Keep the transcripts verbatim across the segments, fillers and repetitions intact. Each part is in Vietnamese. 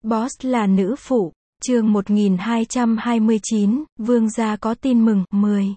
Boss là nữ phụ, chương một nghìn hai trăm hai mươi chín, Vương gia có tin mừng, mười.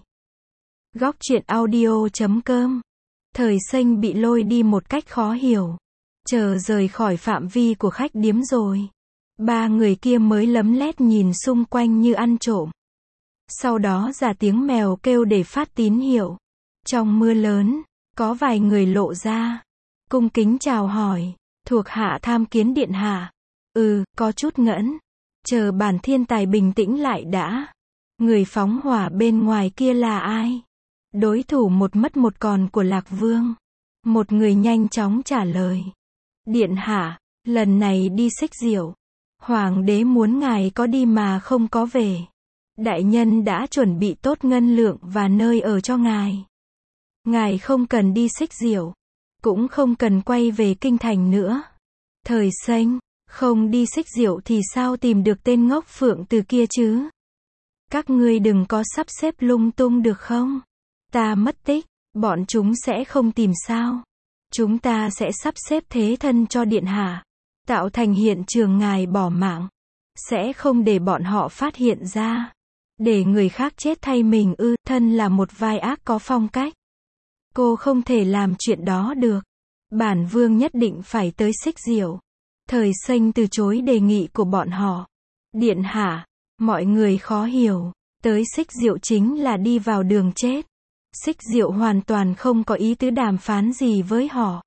Góc truyện audio chấm com. Thời Xanh bị lôi đi một cách khó hiểu. Chờ rời khỏi phạm vi của khách điếm rồi. Ba người kia mới lấm lét nhìn xung quanh như ăn trộm. Sau đó ra tiếng mèo kêu để phát tín hiệu. Trong mưa lớn, có vài người lộ ra. Cung kính chào hỏi, thuộc hạ tham kiến điện hạ. Ừ, có chút ngẫn. Chờ bản thiên tài bình tĩnh lại đã. Người phóng hỏa bên ngoài kia là ai? Đối thủ một mất một còn của Lạc Vương. Một người nhanh chóng trả lời. Điện hạ, lần này đi xích diệu. Hoàng đế muốn ngài có đi mà không có về. Đại nhân đã chuẩn bị tốt ngân lượng và nơi ở cho ngài. Ngài không cần đi xích diệu. Cũng không cần quay về kinh thành nữa. Thời Xanh, không đi xích diệu thì sao tìm được tên ngốc phượng từ kia chứ? Các ngươi đừng có sắp xếp lung tung được không? Ta mất tích, bọn chúng sẽ không tìm sao? Chúng ta sẽ sắp xếp thế thân cho điện hạ. Tạo thành hiện trường ngài bỏ mạng. Sẽ không để bọn họ phát hiện ra. Để người khác chết thay mình ư, thân là một vai ác có phong cách. Cô không thể làm chuyện đó được. Bản vương nhất định phải tới xích diệu. Thời Xanh từ chối đề nghị của bọn họ. Điện hạ, mọi người khó hiểu. Tới xích diệu chính là đi vào đường chết. Xích diệu hoàn toàn không có ý tứ đàm phán gì với họ.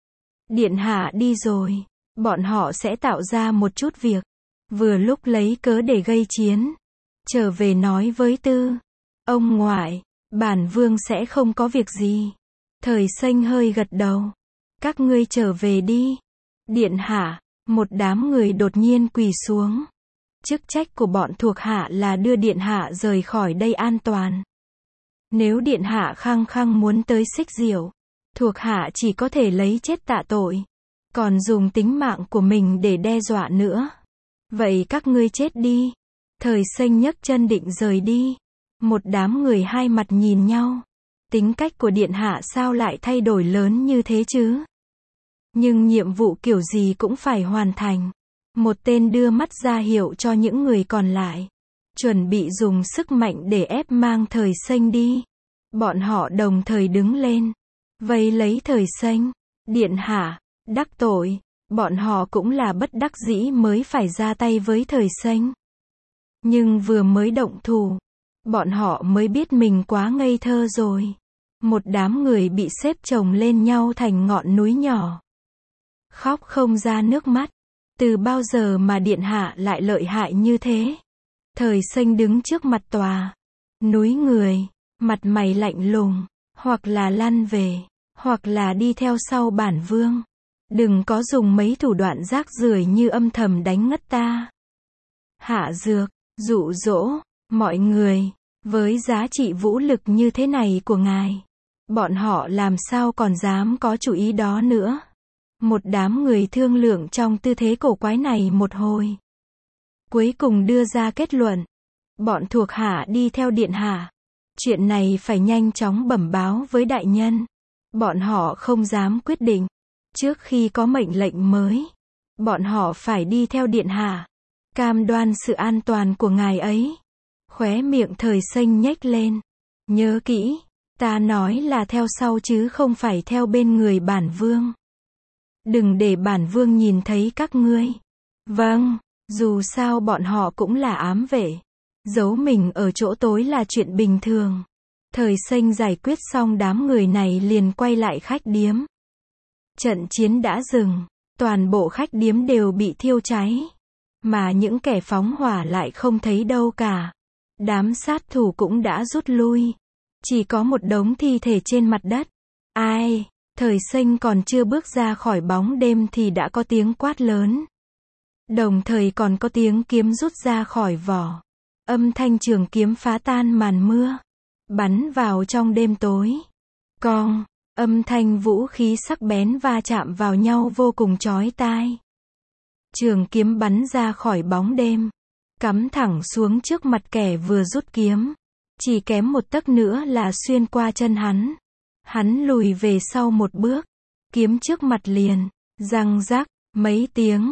Điện hạ đi rồi. Bọn họ sẽ tạo ra một chút việc. Vừa lúc lấy cớ để gây chiến. Trở về nói với Tư. Ông ngoại, bản vương sẽ không có việc gì. Thời Xanh hơi gật đầu. Các ngươi trở về đi. Điện hạ, một đám người đột nhiên quỳ xuống. Chức trách của bọn thuộc hạ là đưa điện hạ rời khỏi đây an toàn. Nếu điện hạ khăng khăng muốn tới xích diệu, thuộc hạ chỉ có thể lấy chết tạ tội. Còn dùng tính mạng của mình để đe dọa nữa. Vậy các ngươi chết đi. Thời Xanh nhấc chân định rời đi. Một đám người hai mặt nhìn nhau. Tính cách của điện hạ sao lại thay đổi lớn như thế chứ? Nhưng nhiệm vụ kiểu gì cũng phải hoàn thành. Một tên đưa mắt ra hiệu cho những người còn lại. Chuẩn bị dùng sức mạnh để ép mang Thời Xanh đi. Bọn họ đồng thời đứng lên. Vây lấy Thời Xanh. Điện hạ, đắc tội. Bọn họ cũng là bất đắc dĩ mới phải ra tay với Thời Xanh. Nhưng vừa mới động thủ. Bọn họ mới biết mình quá ngây thơ rồi. Một đám người bị xếp chồng lên nhau thành ngọn núi nhỏ. Khóc không ra nước mắt. Từ bao giờ mà điện hạ lại lợi hại như thế? Thời Xanh đứng trước mặt tòa. Núi người, mặt mày lạnh lùng, hoặc là lăn về, hoặc là đi theo sau bản vương. Đừng có dùng mấy thủ đoạn rác rưởi như âm thầm đánh ngất ta. Hạ dược, dụ dỗ, mọi người, với giá trị vũ lực như thế này của ngài. Bọn họ làm sao còn dám có chủ ý đó nữa. Một đám người thương lượng trong tư thế cổ quái này một hồi. Cuối cùng đưa ra kết luận. Bọn thuộc hạ đi theo điện hạ. Chuyện này phải nhanh chóng bẩm báo với đại nhân. Bọn họ không dám quyết định. Trước khi có mệnh lệnh mới. Bọn họ phải đi theo điện hạ. Cam đoan sự an toàn của ngài ấy. Khóe miệng Thời Xanh nhếch lên. Nhớ kỹ. Ta nói là theo sau chứ không phải theo bên người bản vương. Đừng để bản vương nhìn thấy các ngươi. Vâng, dù sao bọn họ cũng là ám vệ. Giấu mình ở chỗ tối là chuyện bình thường. Thời Xanh giải quyết xong đám người này liền quay lại khách điếm. Trận chiến đã dừng. Toàn bộ khách điếm đều bị thiêu cháy. Mà những kẻ phóng hỏa lại không thấy đâu cả. Đám sát thủ cũng đã rút lui. Chỉ có một đống thi thể trên mặt đất. Ai? Thời Xanh còn chưa bước ra khỏi bóng đêm thì đã có tiếng quát lớn. Đồng thời còn có tiếng kiếm rút ra khỏi vỏ. Âm thanh trường kiếm phá tan màn mưa. Bắn vào trong đêm tối. Cong, âm thanh vũ khí sắc bén va chạm vào nhau vô cùng chói tai. Trường kiếm bắn ra khỏi bóng đêm. Cắm thẳng xuống trước mặt kẻ vừa rút kiếm. Chỉ kém một tấc nữa là xuyên qua chân hắn. Hắn lùi về sau một bước. Kiếm trước mặt liền. Răng rắc, mấy tiếng.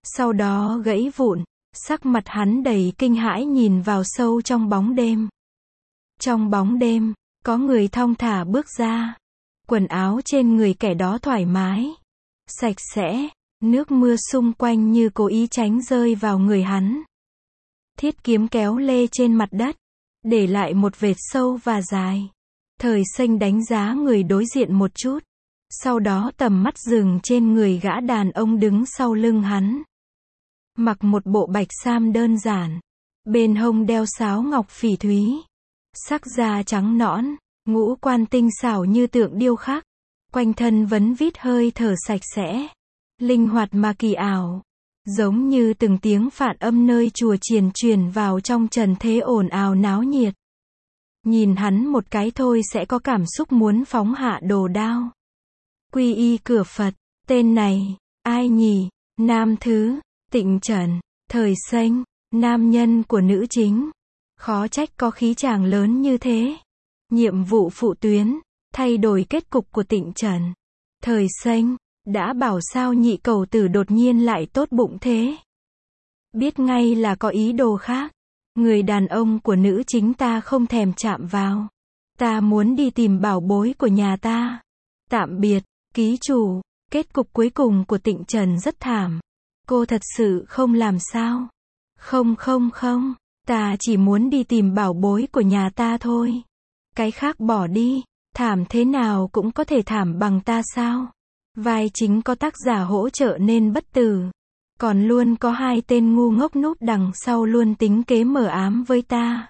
sau đó gãy vụn, sắc mặt hắn đầy kinh hãi nhìn vào sâu trong bóng đêm. Trong bóng đêm, có người thong thả bước ra. Quần áo trên người kẻ đó thoải mái, sạch sẽ, nước mưa xung quanh như cố ý tránh rơi vào người hắn. Thiết kiếm kéo lê trên mặt đất, để lại một vệt sâu và dài. Thời Xanh đánh giá người đối diện một chút, sau đó tầm mắt dừng trên người gã đàn ông đứng sau lưng hắn. Mặc một bộ bạch sam đơn giản, bên hông đeo sáo ngọc phỉ thúy, sắc da trắng nõn, ngũ quan tinh xảo như tượng điêu khắc, quanh thân vấn vít hơi thở sạch sẽ, linh hoạt mà kỳ ảo, giống như từng tiếng phản âm nơi chùa chiền truyền vào trong trần thế ồn ào náo nhiệt. Nhìn hắn một cái thôi sẽ có cảm xúc muốn phóng hạ đồ đao. Quy y cửa Phật, tên này, ai nhỉ? Nam thứ, Tịnh Trần, Thời Xanh, nam nhân của nữ chính. Khó trách có khí chàng lớn như thế. Nhiệm vụ phụ tuyến, thay đổi kết cục của Tịnh Trần. Thời Xanh, đã bảo sao nhị cầu tử đột nhiên lại tốt bụng thế. Biết ngay là có ý đồ khác. Người đàn ông của nữ chính ta không thèm chạm vào. Ta muốn đi tìm bảo bối của nhà ta. Tạm biệt, ký chủ. Kết cục cuối cùng của Tịnh Trần rất thảm. Cô thật sự không làm sao. Không không không, ta chỉ muốn đi tìm bảo bối của nhà ta thôi. Cái khác bỏ đi, thảm thế nào cũng có thể thảm bằng ta sao? Vai chính có tác giả hỗ trợ nên bất tử. Còn luôn có hai tên ngu ngốc núp đằng sau luôn tính kế mờ ám với ta.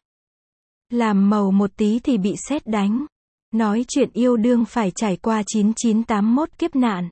Làm màu một tí thì bị sét đánh. Nói chuyện yêu đương phải trải qua chín chín tám mốt kiếp nạn.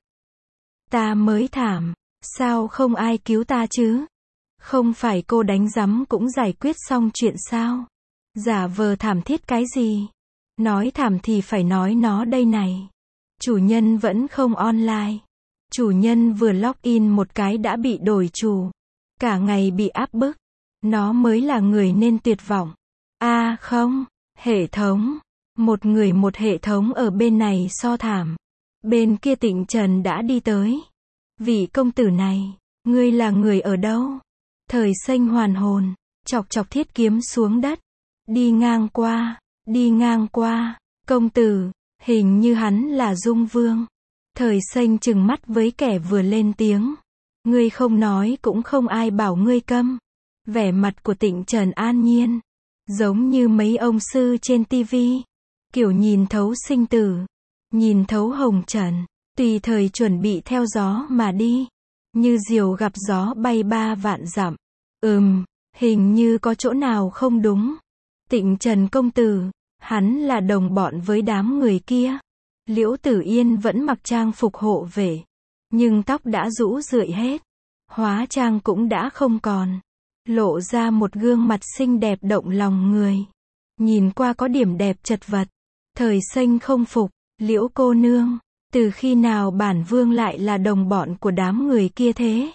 Ta mới thảm, sao không ai cứu ta chứ? Không phải cô đánh rắm cũng giải quyết xong chuyện sao? Giả vờ thảm thiết cái gì? Nói thảm thì phải nói nó đây này. Chủ nhân vẫn không online. Chủ nhân vừa login một cái đã bị đổi chủ. Cả ngày bị áp bức. Nó mới là người nên tuyệt vọng. A à, không, hệ thống. Một người một hệ thống ở bên này so thảm. Bên kia Tịnh Trần đã đi tới. Vị công tử này, ngươi là người ở đâu? Thời Xanh hoàn hồn, chọc chọc thiết kiếm xuống đất. Đi ngang qua, đi ngang qua, công tử, hình như hắn là Dung Vương. Thời Xanh trừng mắt với kẻ vừa lên tiếng. Ngươi không nói cũng không ai bảo ngươi câm. Vẻ mặt của Tịnh Trần an nhiên, giống như mấy ông sư trên tivi. Kiểu nhìn thấu sinh tử, nhìn thấu hồng trần, tùy thời chuẩn bị theo gió mà đi. Như diều gặp gió bay ba vạn dặm. Ừm, hình như có chỗ nào không đúng. Tịnh Trần công tử, hắn là đồng bọn với đám người kia. Liễu Tử Yên vẫn mặc trang phục hộ vệ, nhưng tóc đã rũ rượi hết. Hóa trang cũng đã không còn. Lộ ra một gương mặt xinh đẹp động lòng người. Nhìn qua có điểm đẹp chật vật. Thời Xanh không phục, Liễu cô nương, từ khi nào bản vương lại là đồng bọn của đám người kia thế?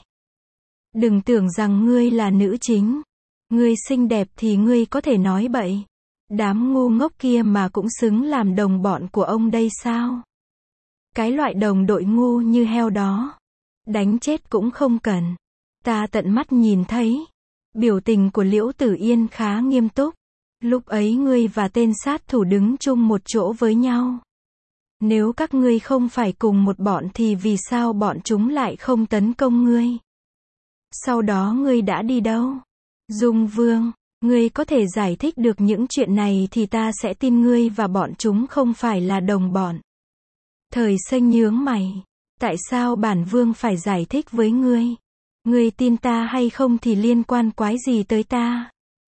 Đừng tưởng rằng ngươi là nữ chính. Ngươi xinh đẹp thì ngươi có thể nói bậy. Đám ngu ngốc kia mà cũng xứng làm đồng bọn của ông đây sao? Cái loại đồng đội ngu như heo đó. Đánh chết cũng không cần. Ta tận mắt nhìn thấy. Biểu tình của Liễu Tử Yên khá nghiêm túc. Lúc ấy ngươi và tên sát thủ đứng chung một chỗ với nhau. Nếu các ngươi không phải cùng một bọn thì vì sao bọn chúng lại không tấn công ngươi? Sau đó ngươi đã đi đâu? Dung Vương, ngươi có thể giải thích được những chuyện này thì ta sẽ tin ngươi và bọn chúng không phải là đồng bọn. Thời Xanh nhướng mày. Tại sao bản vương phải giải thích với ngươi? Ngươi tin ta hay không thì liên quan quái gì tới ta?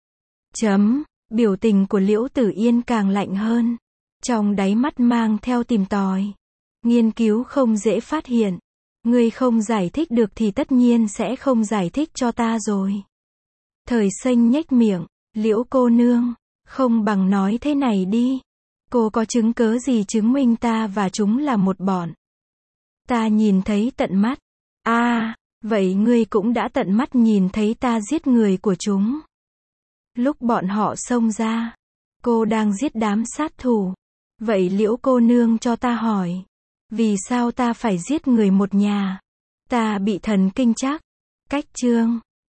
Chấm. Biểu tình của Liễu Tử Yên càng lạnh hơn. Trong đáy mắt mang theo tìm tòi. Nghiên cứu không dễ phát hiện. Ngươi không giải thích được thì tất nhiên sẽ không giải thích cho ta rồi. Thời Xanh nhếch miệng. Liễu cô nương, không bằng nói thế này đi. Cô có chứng cớ gì chứng minh ta và chúng là một bọn? Ta nhìn thấy tận mắt. A, à, vậy ngươi cũng đã tận mắt nhìn thấy ta giết người của chúng. Lúc bọn họ xông ra, cô đang giết đám sát thủ. Vậy Liễu cô nương cho ta hỏi, vì sao ta phải giết người một nhà? Ta bị thần kinh chắc. Cách chương